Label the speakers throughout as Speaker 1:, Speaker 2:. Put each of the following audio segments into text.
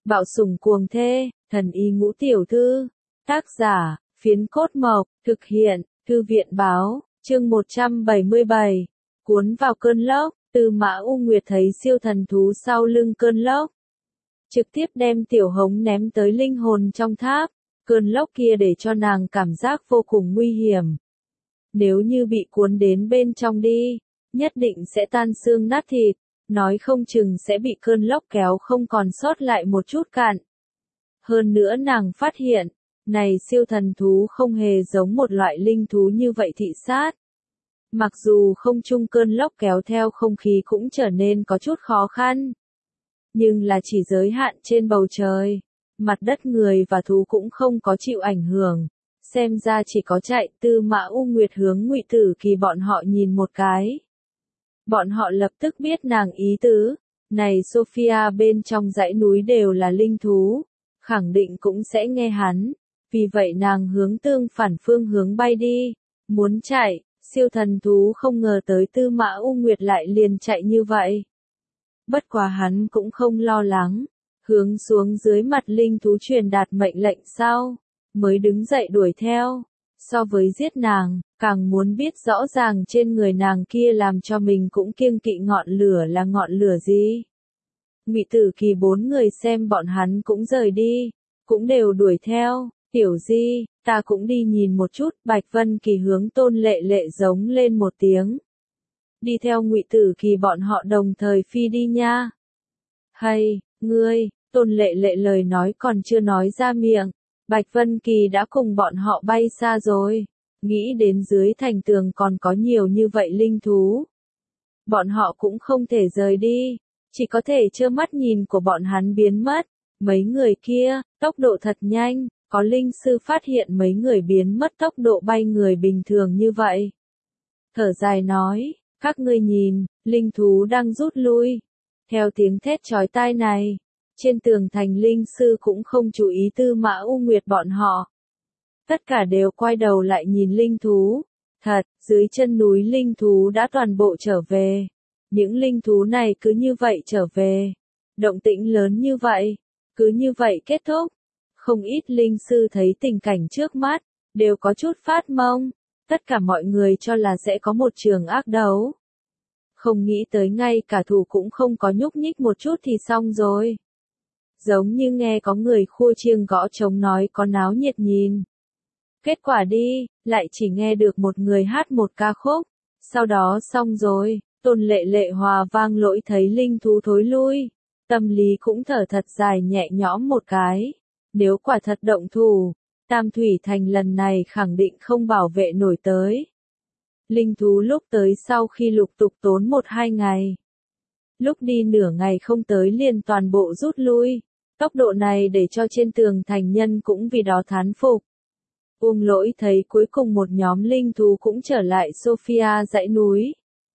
Speaker 1: Bạo sủng cuồng thê, thần y ngũ tiểu thư. Tác giả, Phiến Cốt Mộc, thực hiện, Thư viện báo, chương 177. Cuốn vào cơn lốc, Tư Mã U Nguyệt thấy siêu thần thú sau lưng cơn lốc. Trực tiếp đem tiểu hống ném tới linh hồn trong tháp, cơn lốc kia để cho nàng cảm giác vô cùng nguy hiểm. Nếu như bị cuốn đến bên trong đi, nhất định sẽ tan xương nát thịt, nói không chừng sẽ bị cơn lốc kéo không còn sót lại một chút cạn. Hơn nữa nàng phát hiện, này siêu thần thú không hề giống một loại linh thú như vậy thị sát. Mặc dù không trung cơn lốc kéo theo không khí cũng trở nên có chút khó khăn. Nhưng là chỉ giới hạn trên bầu trời, mặt đất người và thú cũng không có chịu ảnh hưởng. Xem ra chỉ có chạy. Tư Mã U Nguyệt hướng Ngụy Tử Kỳ bọn họ nhìn một cái. Bọn họ lập tức biết nàng ý tứ, này Sophia bên trong dãy núi đều là linh thú, khẳng định cũng sẽ nghe hắn, vì vậy nàng hướng tương phản phương hướng bay đi, muốn chạy, siêu thần thú không ngờ tới Tư Mã U Nguyệt lại liền chạy như vậy. Bất quá hắn cũng không lo lắng, hướng xuống dưới mặt linh thú truyền đạt mệnh lệnh sau, mới đứng dậy đuổi theo. So với giết nàng, càng muốn biết rõ ràng trên người nàng kia làm cho mình cũng kiêng kỵ ngọn lửa là ngọn lửa gì. Ngụy Tử Kỳ bốn người xem bọn hắn cũng rời đi, cũng đều đuổi theo. Tiểu Di, ta cũng đi nhìn một chút. Bạch Vân Kỳ hướng Tôn Lệ Lệ giống lên một tiếng. Đi theo Ngụy Tử Kỳ bọn họ đồng thời phi đi nha. Hay, ngươi, Tôn Lệ Lệ lời nói còn chưa nói ra miệng. Bạch Vân Kỳ đã cùng bọn họ bay xa rồi, nghĩ đến dưới thành tường còn có nhiều như vậy linh thú. Bọn họ cũng không thể rời đi, chỉ có thể trơ mắt nhìn của bọn hắn biến mất. Mấy người kia, tốc độ thật nhanh, có linh sư phát hiện mấy người biến mất tốc độ bay người bình thường như vậy. Thở dài nói, các ngươi nhìn, linh thú đang rút lui. Theo tiếng thét chói tai này, trên tường thành linh sư cũng không chú ý Tư Mã U Nguyệt bọn họ. Tất cả đều quay đầu lại nhìn linh thú. Thật, dưới chân núi linh thú đã toàn bộ trở về. Những linh thú này cứ như vậy trở về. Động tĩnh lớn như vậy, cứ như vậy kết thúc. Không ít linh sư thấy tình cảnh trước mắt, đều có chút phát mông. Tất cả mọi người cho là sẽ có một trường ác đấu. Không nghĩ tới ngay cả thủ cũng không có nhúc nhích một chút thì xong rồi. Giống như nghe có người khua chiêng gõ trống nói có náo nhiệt nhìn. Kết quả đi, lại chỉ nghe được một người hát một ca khúc. Sau đó xong rồi, Tôn Lệ Lệ hòa vang lỗi thấy linh thú thối lui. Tâm lý cũng thở thật dài nhẹ nhõm một cái. Nếu quả thật động thủ, Tam Thủy Thành lần này khẳng định không bảo vệ nổi tới. Linh thú lúc tới sau khi lục tục tốn 1-2 ngày. Lúc đi nửa ngày không tới liền toàn bộ rút lui. Tốc độ này để cho trên tường thành nhân cũng vì đó thán phục. Uông Lỗi thấy cuối cùng một nhóm linh thú cũng trở lại Sophia dãy núi.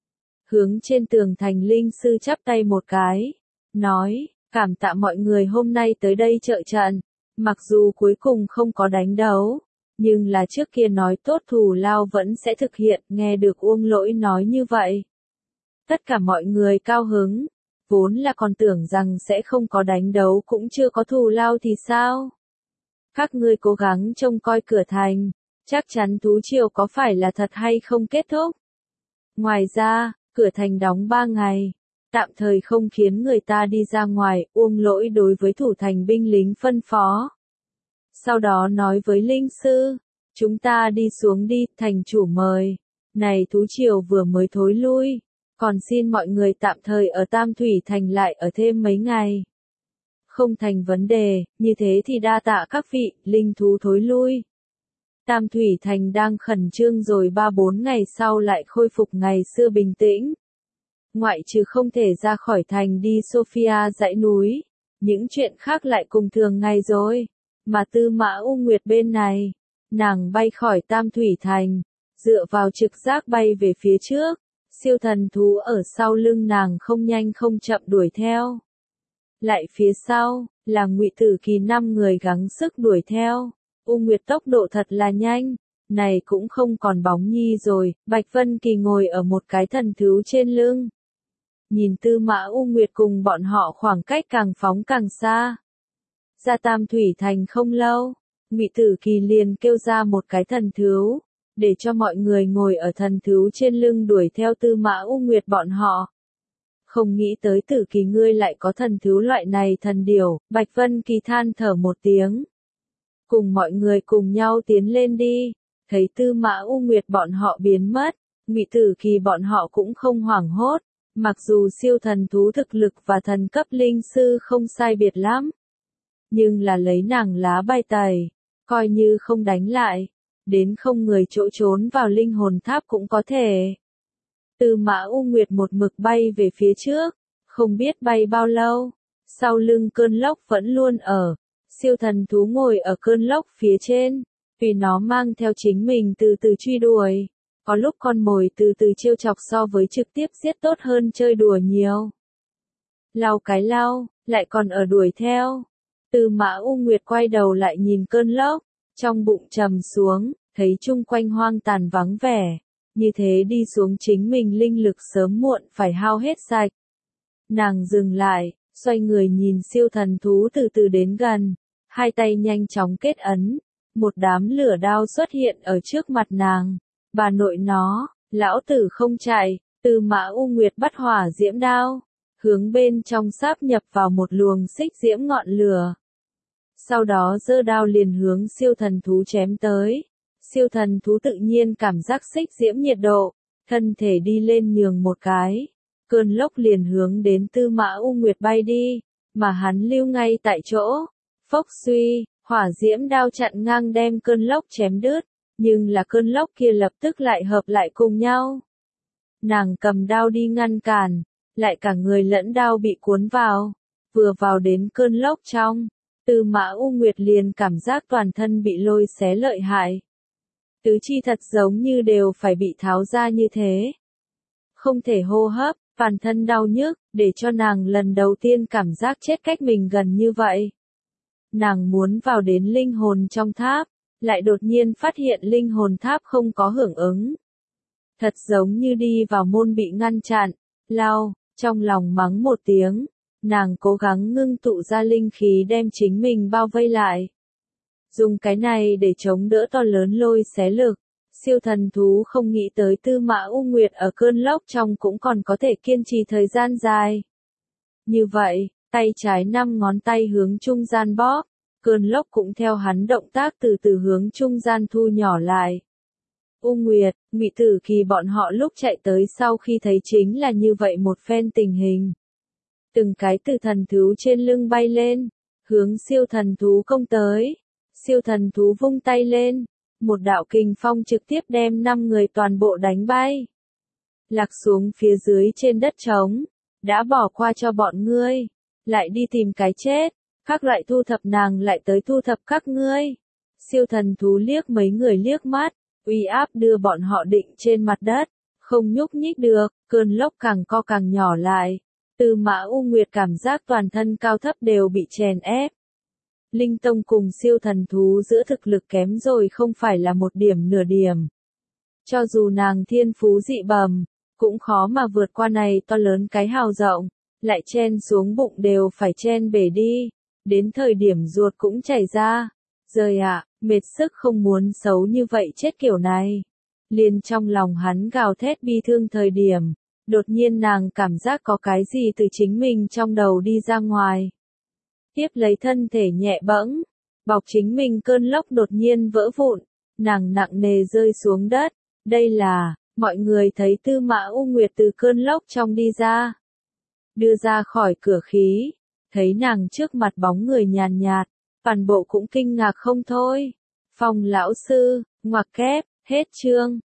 Speaker 1: Hướng trên tường thành linh sư chắp tay một cái. Nói, cảm tạ mọi người hôm nay tới đây trợ trận. Mặc dù cuối cùng không có đánh đấu. Nhưng là trước kia nói tốt thù lao vẫn sẽ thực hiện. Nghe được Uông Lỗi nói như vậy. Tất cả mọi người cao hứng. Vốn là còn tưởng rằng sẽ không có đánh đấu cũng chưa có thù lao thì sao? Các ngươi cố gắng trông coi cửa thành, chắc chắn thú triều có phải là thật hay không kết thúc. Ngoài ra, cửa thành đóng 3 ngày, tạm thời không khiến người ta đi ra ngoài. Uông Lỗi đối với thủ thành binh lính phân phó. Sau đó nói với linh sư, chúng ta đi xuống đi, thành chủ mời. Này thú triều vừa mới thối lui. Còn xin mọi người tạm thời ở Tam Thủy Thành lại ở thêm mấy ngày. Không thành vấn đề, như thế thì đa tạ các vị. Linh thú thối lui. Tam Thủy Thành đang khẩn trương rồi 3-4 ngày sau lại khôi phục ngày xưa bình tĩnh. Ngoại trừ không thể ra khỏi thành đi Sophia dãy núi. Những chuyện khác lại cùng thường ngày rồi. Mà Tư Mã U Nguyệt bên này, nàng bay khỏi Tam Thủy Thành, dựa vào trực giác bay về phía trước. Siêu thần thú ở sau lưng nàng không nhanh không chậm đuổi theo. Lại phía sau, là Ngụy Tử Kỳ 5 người gắng sức đuổi theo. U Nguyệt tốc độ thật là nhanh, này cũng không còn bóng nhi rồi. Bạch Vân Kỳ ngồi ở một cái thần thú trên lưng. Nhìn Tư Mã U Nguyệt cùng bọn họ khoảng cách càng phóng càng xa. ra Tam Thủy Thành không lâu, Ngụy Tử Kỳ liền kêu ra một cái thần thứu, để cho mọi người ngồi ở thần thứu trên lưng đuổi theo Tư Mã U Nguyệt bọn họ. Không nghĩ tới Tử Kỳ ngươi lại có thần thứu loại này thần điều, Bạch Vân Kỳ than thở một tiếng. Cùng mọi người cùng nhau tiến lên đi, thấy Tư Mã U Nguyệt bọn họ biến mất, Ngụy Tử Kỳ bọn họ cũng không hoảng hốt, mặc dù siêu thần thú thực lực và thần cấp linh sư không sai biệt lắm. Nhưng là lấy nàng lá bài tẩy, coi như không đánh lại, đến không người chỗ trốn vào linh hồn tháp cũng có thể. Tư Mã U Nguyệt một mực bay về phía trước, không biết bay bao lâu, sau lưng cơn lốc vẫn luôn ở, siêu thần thú ngồi ở cơn lốc phía trên, vì nó mang theo chính mình từ từ truy đuổi, có lúc con mồi từ từ trêu chọc so với trực tiếp giết tốt hơn chơi đùa nhiều. Lau cái lau, lại còn ở đuổi theo. Tư Mã U Nguyệt quay đầu lại nhìn cơn lốc, trong bụng trầm xuống, thấy chung quanh hoang tàn vắng vẻ, như thế đi xuống chính mình linh lực sớm muộn phải hao hết sạch. Nàng dừng lại, xoay người nhìn siêu thần thú từ từ đến gần, hai tay nhanh chóng kết ấn, một đám lửa đao xuất hiện ở trước mặt nàng. Bà nội nó, lão tử không chạy, Tư Mã U Nguyệt bắt hỏa diễm đao, hướng bên trong sáp nhập vào một luồng xích diễm ngọn lửa. Sau đó giơ đao liền hướng siêu thần thú chém tới. Siêu thần thú tự nhiên cảm giác xích diễm nhiệt độ, thân thể đi lên nhường một cái. Cơn lốc liền hướng đến Tư Mã U Nguyệt bay đi, mà hắn lưu ngay tại chỗ. Phốc suy, hỏa diễm đao chặn ngang đem cơn lốc chém đứt, nhưng là cơn lốc kia lập tức lại hợp lại cùng nhau. Nàng cầm đao đi ngăn cản, lại cả người lẫn đao bị cuốn vào, vừa vào đến cơn lốc trong. Tư Mã U Nguyệt liền cảm giác toàn thân bị lôi xé lợi hại. Tứ chi thật giống như đều phải bị tháo ra như thế. Không thể hô hấp, toàn thân đau nhức, để cho nàng lần đầu tiên cảm giác chết cách mình gần như vậy. Nàng muốn vào đến linh hồn trong tháp, lại đột nhiên phát hiện linh hồn tháp không có hưởng ứng. Thật giống như đi vào môn bị ngăn chặn, lao, trong lòng mắng một tiếng. Nàng cố gắng ngưng tụ ra linh khí đem chính mình bao vây lại. Dùng cái này để chống đỡ to lớn lôi xé lực. Siêu thần thú không nghĩ tới Tư Mã U Nguyệt ở cơn lốc trong cũng còn có thể kiên trì thời gian dài. Như vậy, tay trái 5 ngón tay hướng trung gian bóp, cơn lốc cũng theo hắn động tác từ từ hướng trung gian thu nhỏ lại. U Nguyệt, Ngụy Tử Kỳ bọn họ lúc chạy tới sau khi thấy chính là như vậy một phen tình hình. Từng cái từ thần thú trên lưng bay lên, hướng siêu thần thú công tới. Siêu thần thú vung tay lên, một đạo kình phong trực tiếp đem 5 người toàn bộ đánh bay. Lạc xuống phía dưới trên đất trống, đã bỏ qua cho bọn ngươi, lại đi tìm cái chết, các loại thu thập nàng lại tới thu thập các ngươi. Siêu thần thú liếc mấy người liếc mắt, uy áp đưa bọn họ định trên mặt đất, không nhúc nhích được, cơn lốc càng co càng nhỏ lại. Tư Mã U Nguyệt cảm giác toàn thân cao thấp đều bị chèn ép. Linh tông cùng siêu thần thú giữa thực lực kém rồi không phải là một điểm nửa điểm. Cho dù nàng thiên phú dị bẩm, cũng khó mà vượt qua này to lớn cái hào rộng, lại chen xuống bụng đều phải chen bể đi, đến thời điểm ruột cũng chảy ra. Rời ạ, mệt sức không muốn xấu như vậy chết kiểu này. Liền trong lòng hắn gào thét bi thương thời điểm, đột nhiên nàng cảm giác có cái gì từ chính mình trong đầu đi ra ngoài. Tiếp lấy thân thể nhẹ bẫng, bọc chính mình cơn lốc đột nhiên vỡ vụn, nàng nặng nề rơi xuống đất. Đây là, mọi người thấy Tư Mã U Nguyệt từ cơn lốc trong đi ra. Đưa ra khỏi cửa khí, thấy nàng trước mặt bóng người nhàn nhạt, toàn bộ cũng kinh ngạc không thôi. Phong lão sư, ngoặc kép, hết chương.